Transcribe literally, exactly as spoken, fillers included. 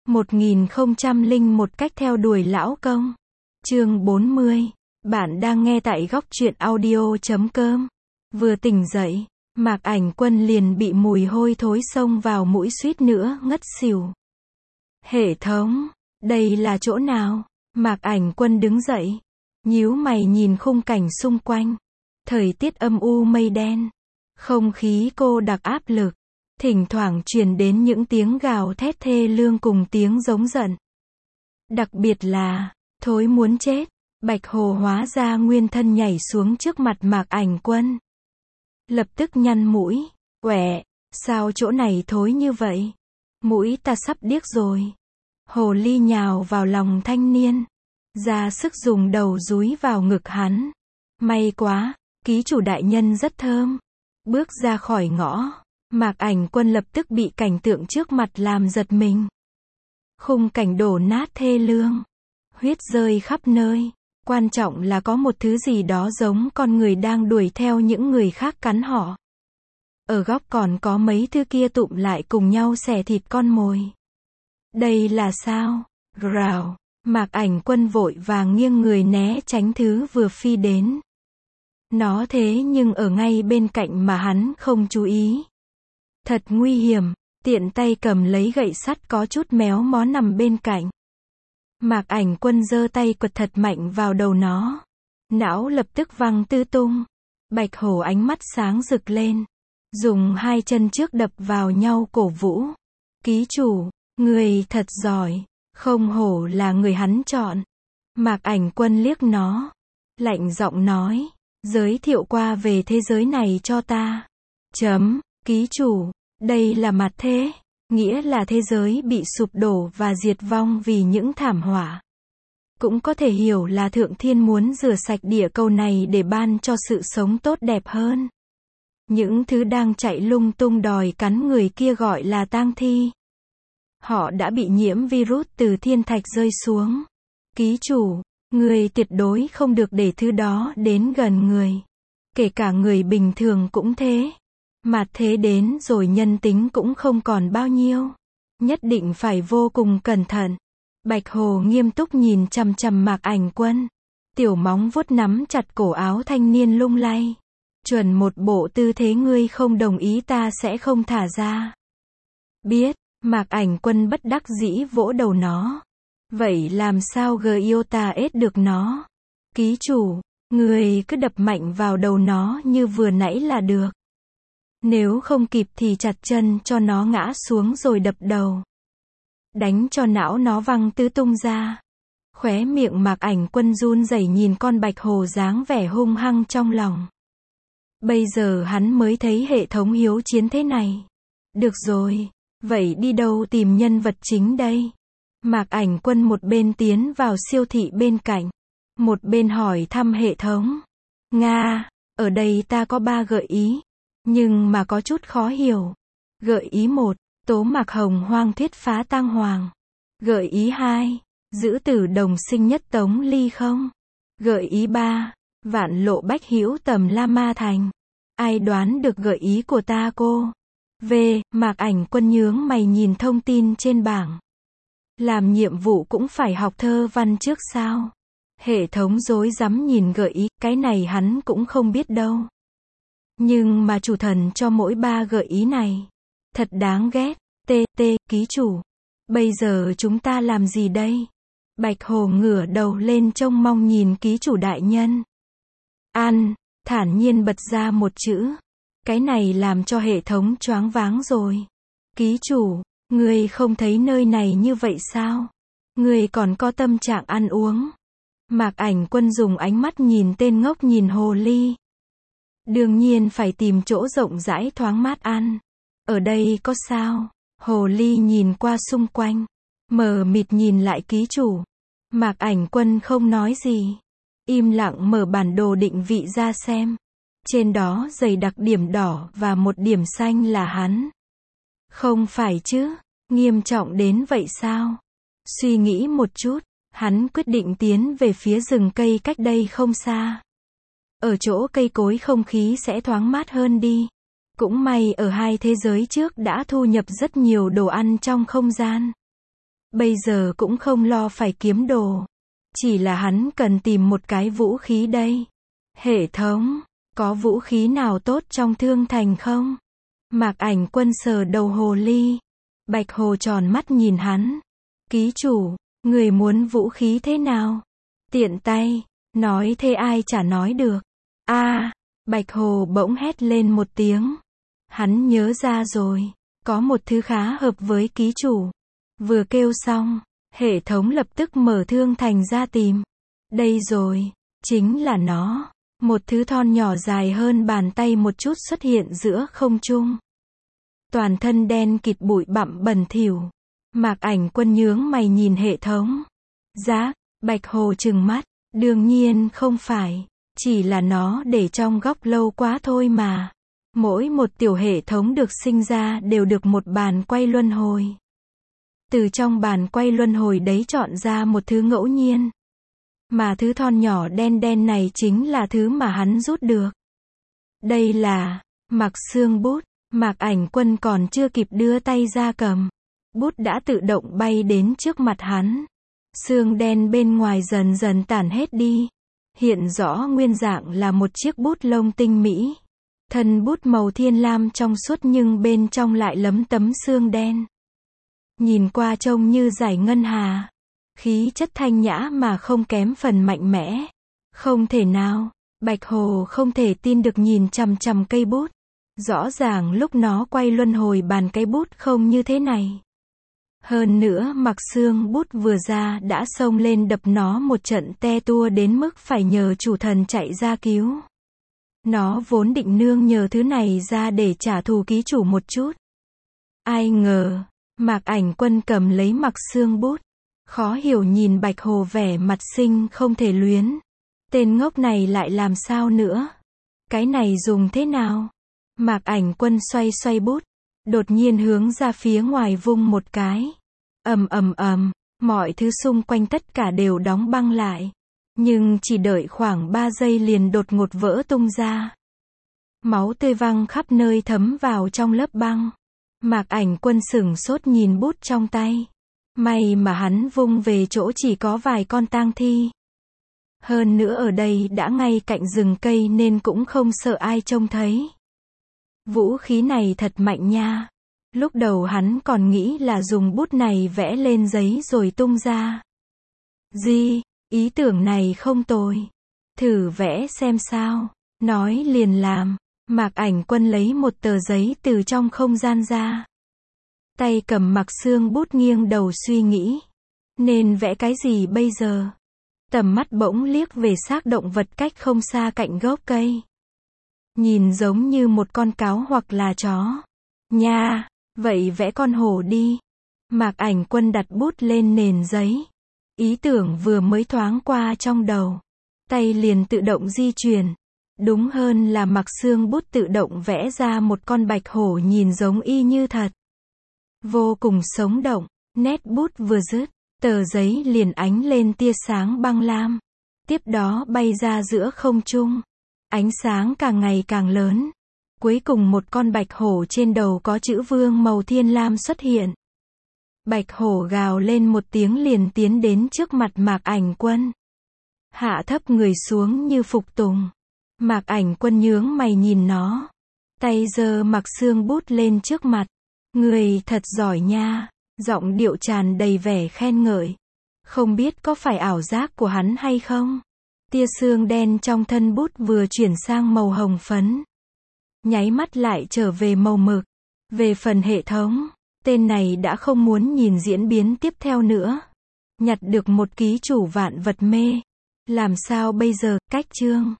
một nghìn không trăm lẻ một cách theo đuổi lão công. Chương bốn mươi. Bạn đang nghe tại góc truyện audio chấm com. Vừa tỉnh dậy, Mạc Ảnh Quân liền bị mùi hôi thối xông vào mũi suýt nữa ngất xỉu. Hệ thống, đây là chỗ nào? Mạc Ảnh Quân đứng dậy, nhíu mày nhìn khung cảnh xung quanh. Thời tiết âm u mây đen, không khí cô đặc áp lực, thỉnh thoảng truyền đến những tiếng gào thét thê lương cùng tiếng giống giận. Đặc biệt là, thối muốn chết, Bạch Hồ hóa ra nguyên thân nhảy xuống trước mặt Mạc Ảnh Quân. Lập tức nhăn mũi, "Uẻ, sao chỗ này thối như vậy? Mũi ta sắp điếc rồi." Hồ ly nhào vào lòng thanh niên, ra sức dùng đầu dúi vào ngực hắn. May quá, ký chủ đại nhân rất thơm. Bước ra khỏi ngõ, Mạc Ảnh Quân lập tức bị cảnh tượng trước mặt làm giật mình. Khung cảnh đổ nát thê lương, huyết rơi khắp nơi. Quan trọng là có một thứ gì đó giống con người đang đuổi theo những người khác cắn họ. Ở góc còn có mấy thứ kia tụm lại cùng nhau xẻ thịt con mồi. Đây là sao? Rào, Mạc Ảnh Quân vội vàng nghiêng người né tránh thứ vừa phi đến. Nó thế nhưng ở ngay bên cạnh mà hắn không chú ý. Thật nguy hiểm, tiện tay cầm lấy gậy sắt có chút méo mó nằm bên cạnh. Mạc Ảnh Quân giơ tay quật thật mạnh vào đầu nó. Não lập tức văng tứ tung. Bạch Hổ ánh mắt sáng rực lên, dùng hai chân trước đập vào nhau cổ vũ. Ký chủ, người thật giỏi, không hổ là người hắn chọn. Mạc Ảnh Quân liếc nó, lạnh giọng nói, giới thiệu qua về thế giới này cho ta. Chấm, ký chủ, đây là mặt thế. Nghĩa là thế giới bị sụp đổ và diệt vong vì những thảm họa. Cũng có thể hiểu là Thượng Thiên muốn rửa sạch địa cầu này để ban cho sự sống tốt đẹp hơn. Những thứ đang chạy lung tung đòi cắn người kia gọi là tang thi. Họ đã bị nhiễm virus từ thiên thạch rơi xuống. Ký chủ, người tuyệt đối không được để thứ đó đến gần người. Kể cả người bình thường cũng thế. Mạt thế đến rồi nhân tính cũng không còn bao nhiêu. Nhất định phải vô cùng cẩn thận. Bạch Hồ nghiêm túc nhìn chằm chằm Mạc Ảnh Quân. Tiểu móng vuốt nắm chặt cổ áo thanh niên lung lay. Chuẩn một bộ tư thế ngươi không đồng ý ta sẽ không thả ra. Biết, Mạc Ảnh Quân bất đắc dĩ vỗ đầu nó. Vậy làm sao Giota ết được nó? Ký chủ, người cứ đập mạnh vào đầu nó như vừa nãy là được. Nếu không kịp thì chặt chân cho nó ngã xuống rồi đập đầu. Đánh cho não nó văng tứ tung ra. Khóe miệng Mạc Ảnh Quân run rẩy nhìn con Bạch Hồ dáng vẻ hung hăng trong lòng. Bây giờ hắn mới thấy hệ thống hiếu chiến thế này. Được rồi, vậy đi đâu tìm nhân vật chính đây? Mạc Ảnh Quân một bên tiến vào siêu thị bên cạnh, một bên hỏi thăm hệ thống. Nga, ở đây ta có ba gợi ý. Nhưng mà có chút khó hiểu. Gợi ý một, Tố Mạc Hồng Hoang thuyết phá tang hoàng. Gợi ý hai, Giữ tử đồng sinh nhất Tống Ly không. Gợi ý ba, Vạn lộ bách hữu tầm La Ma Thành. Ai đoán được gợi ý của ta cô? V. Mạc Ảnh Quân nhướng mày nhìn thông tin trên bảng. Làm nhiệm vụ cũng phải học thơ văn trước sao? Hệ thống rối rắm nhìn gợi ý, cái này hắn cũng không biết đâu. Nhưng mà chủ thần cho mỗi ba gợi ý này. Thật đáng ghét. T. T. Ký chủ. Bây giờ chúng ta làm gì đây? Bạch Hồ ngửa đầu lên trông mong nhìn ký chủ đại nhân. Ăn. Thản nhiên bật ra một chữ. Cái này làm cho hệ thống choáng váng rồi. Ký chủ, người không thấy nơi này như vậy sao? Người còn có tâm trạng ăn uống. Mạc Ảnh Quân dùng ánh mắt nhìn tên ngốc nhìn hồ ly. Đương nhiên phải tìm chỗ rộng rãi thoáng mát ăn. Ở đây có sao? Hồ ly nhìn qua xung quanh, mờ mịt nhìn lại ký chủ. Mạc Ảnh Quân không nói gì, im lặng mở bản đồ định vị ra xem. Trên đó dày đặc điểm đỏ và một điểm xanh là hắn. Không phải chứ, nghiêm trọng đến vậy sao? Suy nghĩ một chút, hắn quyết định tiến về phía rừng cây cách đây không xa. Ở chỗ cây cối không khí sẽ thoáng mát hơn đi. Cũng may ở hai thế giới trước đã thu nhập rất nhiều đồ ăn trong không gian. Bây giờ cũng không lo phải kiếm đồ. Chỉ là hắn cần tìm một cái vũ khí đây. Hệ thống, có vũ khí nào tốt trong thương thành không? Mạc Ảnh Quân sờ đầu hồ ly. Bạch Hồ tròn mắt nhìn hắn. Ký chủ, người muốn vũ khí thế nào? Tiện tay, nói thế ai chả nói được. A, à, Bạch Hồ bỗng hét lên một tiếng. Hắn nhớ ra rồi, có một thứ khá hợp với ký chủ. Vừa kêu xong, hệ thống lập tức mở thương thành ra tìm. Đây rồi, chính là nó. Một thứ thon nhỏ dài hơn bàn tay một chút xuất hiện giữa không trung. Toàn thân đen kịt bụi bặm bẩn thỉu. Mạc Ảnh Quân nhướng mày nhìn hệ thống. Giác, Bạch Hồ trừng mắt. Đương nhiên không phải. Chỉ là nó để trong góc lâu quá thôi mà. Mỗi một tiểu hệ thống được sinh ra đều được một bàn quay luân hồi. Từ trong bàn quay luân hồi đấy chọn ra một thứ ngẫu nhiên. Mà thứ thon nhỏ đen đen này chính là thứ mà hắn rút được. Đây là Mặc Xương bút. Mạc Ảnh Quân còn chưa kịp đưa tay ra cầm. Bút đã tự động bay đến trước mặt hắn. Xương đen bên ngoài dần dần tản hết đi. Hiện rõ nguyên dạng là một chiếc bút lông tinh mỹ. Thân bút màu thiên lam trong suốt nhưng bên trong lại lấm tấm xương đen. Nhìn qua trông như giải ngân hà. Khí chất thanh nhã mà không kém phần mạnh mẽ. Không thể nào, Bạch Hồ không thể tin được nhìn chằm chằm cây bút. Rõ ràng lúc nó quay luân hồi bàn cây bút không như thế này. Hơn nữa Mặc Xương bút vừa ra đã xông lên đập nó một trận te tua đến mức phải nhờ chủ thần chạy ra cứu. Nó vốn định nương nhờ thứ này ra để trả thù ký chủ một chút. Ai ngờ, Mạc Ảnh Quân cầm lấy Mặc Xương bút. Khó hiểu nhìn Bạch Hồ vẻ mặt sinh không thể luyến. Tên ngốc này lại làm sao nữa? Cái này dùng thế nào? Mạc Ảnh Quân xoay xoay bút. Đột nhiên hướng ra phía ngoài vung một cái. Ầm ầm ầm, mọi thứ xung quanh tất cả đều đóng băng lại. Nhưng chỉ đợi khoảng ba giây liền đột ngột vỡ tung ra. Máu tươi văng khắp nơi thấm vào trong lớp băng. Mạc Ảnh Quân sửng sốt nhìn bút trong tay. May mà hắn vung về chỗ chỉ có vài con tang thi. Hơn nữa ở đây đã ngay cạnh rừng cây nên cũng không sợ ai trông thấy. Vũ khí này thật mạnh nha. Lúc đầu hắn còn nghĩ là dùng bút này vẽ lên giấy rồi tung ra. Gì, ý tưởng này không tồi. Thử vẽ xem sao. Nói liền làm. Mạc Ảnh Quân lấy một tờ giấy từ trong không gian ra. Tay cầm Mặc Xương bút nghiêng đầu suy nghĩ. Nên vẽ cái gì bây giờ? Tầm mắt bỗng liếc về xác động vật cách không xa cạnh gốc cây. Nhìn giống như một con cáo hoặc là chó. Nha, vậy vẽ con hổ đi. Mạc Ảnh Quân đặt bút lên nền giấy. Ý tưởng vừa mới thoáng qua trong đầu. Tay liền tự động di chuyển. Đúng hơn là Mặc Xương bút tự động vẽ ra một con bạch hổ nhìn giống y như thật. Vô cùng sống động. Nét bút vừa dứt, tờ giấy liền ánh lên tia sáng băng lam. Tiếp đó bay ra giữa không trung. Ánh sáng càng ngày càng lớn. Cuối cùng một con bạch hổ trên đầu có chữ vương màu thiên lam xuất hiện. Bạch hổ gào lên một tiếng liền tiến đến trước mặt Mạc Ảnh Quân. Hạ thấp người xuống như phục tùng. Mạc Ảnh Quân nhướng mày nhìn nó. Tay giơ Mặc Xương bút lên trước mặt. Người thật giỏi nha. Giọng điệu tràn đầy vẻ khen ngợi. Không biết có phải ảo giác của hắn hay không? Tia xương đen trong thân bút vừa chuyển sang màu hồng phấn. Nháy mắt lại trở về màu mực. Về phần hệ thống, tên này đã không muốn nhìn diễn biến tiếp theo nữa. Nhặt được một ký chủ vạn vật mê. Làm sao bây giờ, cách chương.